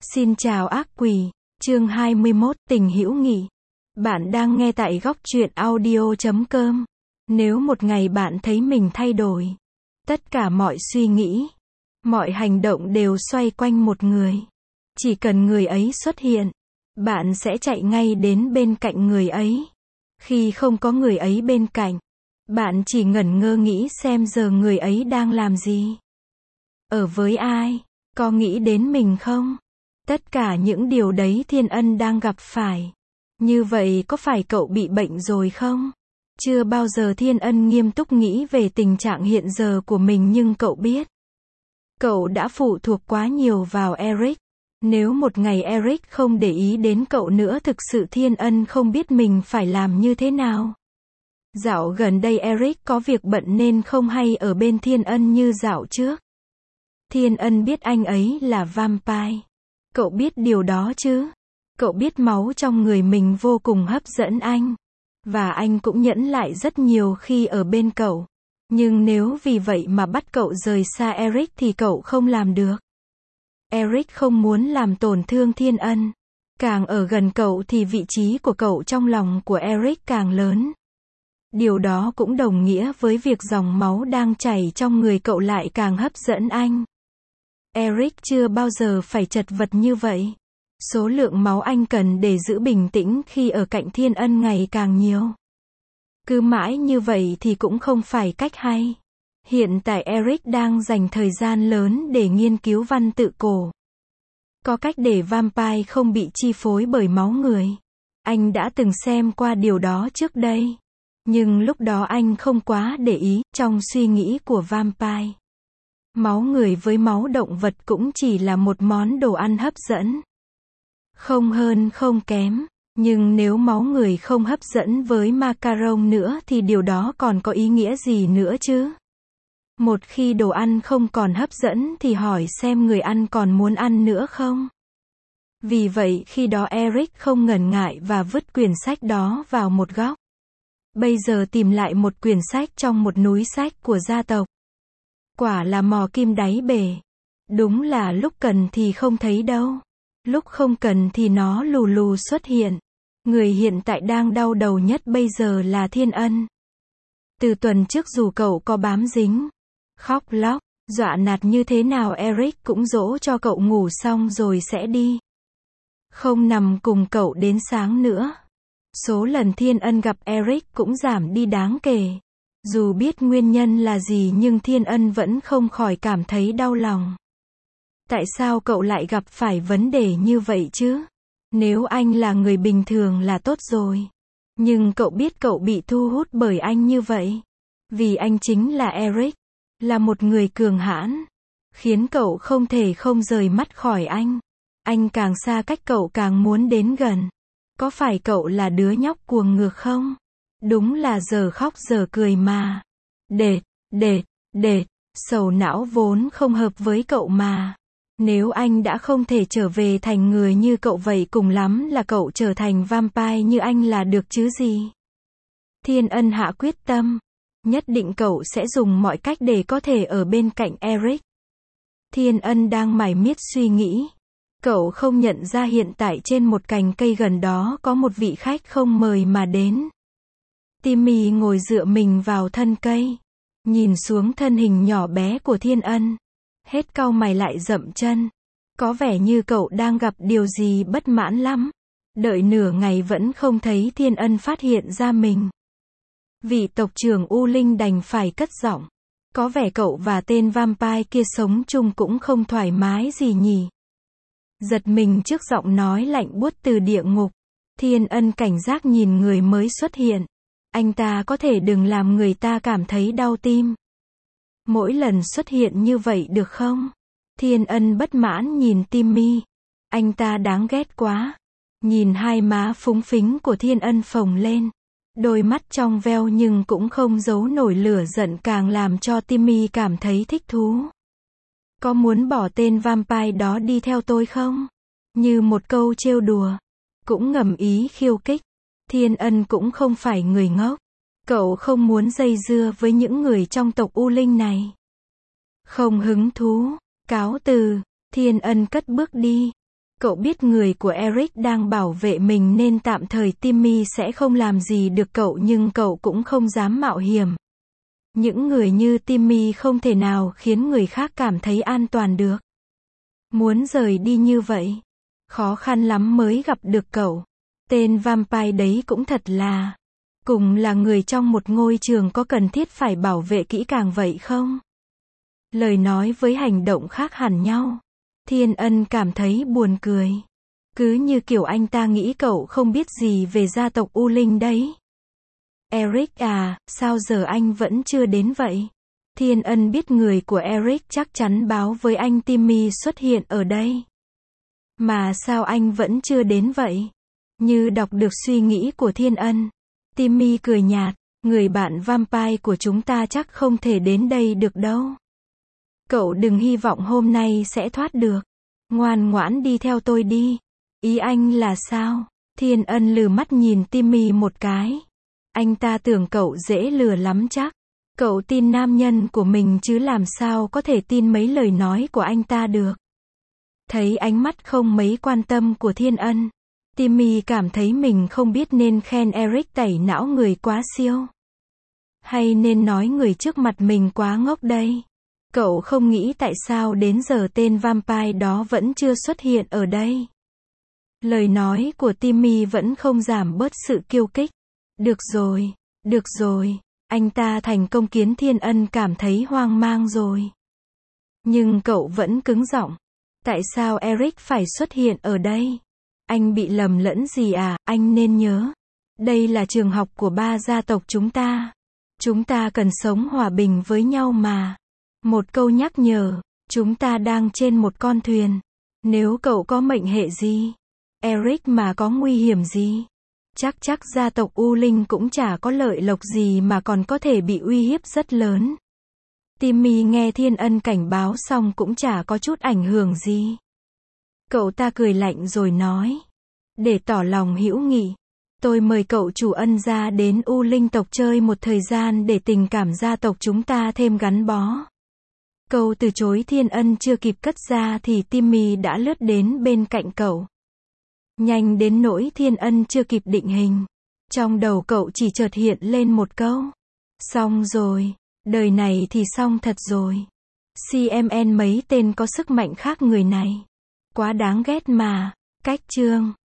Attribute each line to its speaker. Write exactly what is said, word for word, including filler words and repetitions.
Speaker 1: Xin chào ác quỷ, chương hai mươi mốt, tình hữu nghị. Bạn đang nghe tại góc truyện audio chấm com. Nếu một ngày bạn thấy mình thay đổi, tất cả mọi suy nghĩ, mọi hành động đều xoay quanh một người. Chỉ cần người ấy xuất hiện, bạn sẽ chạy ngay đến bên cạnh người ấy. Khi không có người ấy bên cạnh, bạn chỉ ngẩn ngơ nghĩ xem giờ người ấy đang làm gì. Ở với ai, có nghĩ đến mình không? Tất cả những điều đấy Thiên Ân đang gặp phải. Như vậy có phải cậu bị bệnh rồi không? Chưa bao giờ Thiên Ân nghiêm túc nghĩ về tình trạng hiện giờ của mình, nhưng cậu biết, cậu đã phụ thuộc quá nhiều vào Eric. Nếu một ngày Eric không để ý đến cậu nữa, thực sự Thiên Ân không biết mình phải làm như thế nào. Dạo gần đây Eric có việc bận nên không hay ở bên Thiên Ân như dạo trước. Thiên Ân biết anh ấy là vampire. Cậu biết điều đó chứ? Cậu biết máu trong người mình vô cùng hấp dẫn anh. Và anh cũng nhẫn lại rất nhiều khi ở bên cậu. Nhưng nếu vì vậy mà bắt cậu rời xa Eric thì cậu không làm được. Eric không muốn làm tổn thương Thiên Ân. Càng ở gần cậu thì vị trí của cậu trong lòng của Eric càng lớn. Điều đó cũng đồng nghĩa với việc dòng máu đang chảy trong người cậu lại càng hấp dẫn anh. Eric chưa bao giờ phải chật vật như vậy. Số lượng máu anh cần để giữ bình tĩnh khi ở cạnh Thiên Ân ngày càng nhiều. Cứ mãi như vậy thì cũng không phải cách hay. Hiện tại Eric đang dành thời gian lớn để nghiên cứu văn tự cổ. Có cách để vampire không bị chi phối bởi máu người. Anh đã từng xem qua điều đó trước đây. Nhưng lúc đó anh không quá để ý. Trong suy nghĩ của vampire, máu người với máu động vật cũng chỉ là một món đồ ăn hấp dẫn. Không hơn không kém. Nhưng nếu máu người không hấp dẫn với macaron nữa thì điều đó còn có ý nghĩa gì nữa chứ? Một khi đồ ăn không còn hấp dẫn thì hỏi xem người ăn còn muốn ăn nữa không? Vì vậy khi đó Eric không ngần ngại và vứt quyển sách đó vào một góc. Bây giờ tìm lại một quyển sách trong một núi sách của gia tộc. Quả là mò kim đáy bể. Đúng là lúc cần thì không thấy đâu. Lúc không cần thì nó lù lù xuất hiện. Người hiện tại đang đau đầu nhất bây giờ là Thiên Ân. Từ tuần trước dù cậu có bám dính, khóc lóc, dọa nạt như thế nào Eric cũng dỗ cho cậu ngủ xong rồi sẽ đi. Không nằm cùng cậu đến sáng nữa. Số lần Thiên Ân gặp Eric cũng giảm đi đáng kể. Dù biết nguyên nhân là gì nhưng Thiên Ân vẫn không khỏi cảm thấy đau lòng. Tại sao cậu lại gặp phải vấn đề như vậy chứ? Nếu anh là người bình thường là tốt rồi. Nhưng cậu biết cậu bị thu hút bởi anh như vậy. Vì anh chính là Eric. Là một người cường hãn. Khiến cậu không thể không rời mắt khỏi anh. Anh càng xa cách cậu càng muốn đến gần. Có phải cậu là đứa nhóc cuồng ngược không? Đúng là giờ khóc giờ cười mà. Đệt, đệt, đệt, sầu não vốn không hợp với cậu mà. Nếu anh đã không thể trở về thành người như cậu vậy cùng lắm là cậu trở thành vampire như anh là được chứ gì. Thiên Ân hạ quyết tâm. Nhất định cậu sẽ dùng mọi cách để có thể ở bên cạnh Eric. Thiên Ân đang mải miết suy nghĩ. Cậu không nhận ra hiện tại trên một cành cây gần đó có một vị khách không mời mà đến. Timmy ngồi dựa mình vào thân cây. Nhìn xuống thân hình nhỏ bé của Thiên Ân. Hết cau mày lại dậm chân. Có vẻ như cậu đang gặp điều gì bất mãn lắm. Đợi nửa ngày vẫn không thấy Thiên Ân phát hiện ra mình. Vị tộc trưởng U Linh đành phải cất giọng. Có vẻ cậu và tên vampire kia sống chung cũng không thoải mái gì nhỉ. Giật mình trước giọng nói lạnh buốt từ địa ngục. Thiên Ân cảnh giác nhìn người mới xuất hiện. Anh ta có thể đừng làm người ta cảm thấy đau tim. Mỗi lần xuất hiện như vậy được không? Thiên Ân bất mãn nhìn Timmy. Anh ta đáng ghét quá. Nhìn hai má phúng phính của Thiên Ân phồng lên. Đôi mắt trong veo nhưng cũng không giấu nổi lửa giận, càng làm cho Timmy cảm thấy thích thú. Có muốn bỏ tên vampire đó đi theo tôi không? Như một câu trêu đùa. Cũng ngầm ý khiêu khích. Thiên Ân cũng không phải người ngốc. Cậu không muốn dây dưa với những người trong tộc U Linh này. Không hứng thú. Cáo từ. Thiên Ân cất bước đi. Cậu biết người của Eric đang bảo vệ mình nên tạm thời Timmy sẽ không làm gì được cậu, nhưng cậu cũng không dám mạo hiểm. Những người như Timmy không thể nào khiến người khác cảm thấy an toàn được. Muốn rời đi như vậy, khó khăn lắm mới gặp được cậu. Tên vampire đấy cũng thật là, cùng là người trong một ngôi trường có cần thiết phải bảo vệ kỹ càng vậy không? Lời nói với hành động khác hẳn nhau. Thiên Ân cảm thấy buồn cười. Cứ như kiểu anh ta nghĩ cậu không biết gì về gia tộc U Linh đấy. Eric à, sao giờ anh vẫn chưa đến vậy? Thiên Ân biết người của Eric chắc chắn báo với anh Timmy xuất hiện ở đây. Mà sao anh vẫn chưa đến vậy? Như đọc được suy nghĩ của Thiên Ân. Timmy cười nhạt, người bạn vampire của chúng ta chắc không thể đến đây được đâu. Cậu đừng hy vọng hôm nay sẽ thoát được. Ngoan ngoãn đi theo tôi đi. Ý anh là sao? Thiên Ân lừ mắt nhìn Timmy một cái. Anh ta tưởng cậu dễ lừa lắm chắc. Cậu tin nam nhân của mình chứ làm sao có thể tin mấy lời nói của anh ta được. Thấy ánh mắt không mấy quan tâm của Thiên Ân, Timmy cảm thấy mình không biết nên khen Eric tẩy não người quá siêu, hay nên nói người trước mặt mình quá ngốc đây. Cậu không nghĩ tại sao đến giờ tên vampire đó vẫn chưa xuất hiện ở đây. Lời nói của Timmy vẫn không giảm bớt sự kiêu kích. Được rồi, được rồi, anh ta thành công khiến Thiên Ân cảm thấy hoang mang rồi. Nhưng cậu vẫn cứng giọng. Tại sao Eric phải xuất hiện ở đây? Anh bị lầm lẫn gì à? Anh nên nhớ. Đây là trường học của ba gia tộc chúng ta. Chúng ta cần sống hòa bình với nhau mà. Một câu nhắc nhở. Chúng ta đang trên một con thuyền. Nếu cậu có mệnh hệ gì, Eric mà có nguy hiểm gì, chắc chắc gia tộc U Linh cũng chả có lợi lộc gì mà còn có thể bị uy hiếp rất lớn. Timmy nghe Thiên Ân cảnh báo xong cũng chả có chút ảnh hưởng gì. Cậu ta cười lạnh rồi nói. Để tỏ lòng hữu nghị, tôi mời cậu chủ Ân ra đến U Linh tộc chơi một thời gian để tình cảm gia tộc chúng ta thêm gắn bó. Câu từ chối Thiên Ân chưa kịp cất ra thì Timmy đã lướt đến bên cạnh cậu. Nhanh đến nỗi Thiên Ân chưa kịp định hình. Trong đầu cậu chỉ chợt hiện lên một câu. Xong rồi, đời này thì xong thật rồi. xê em en mấy tên có sức mạnh khác người này. Quá đáng ghét mà. Cách chương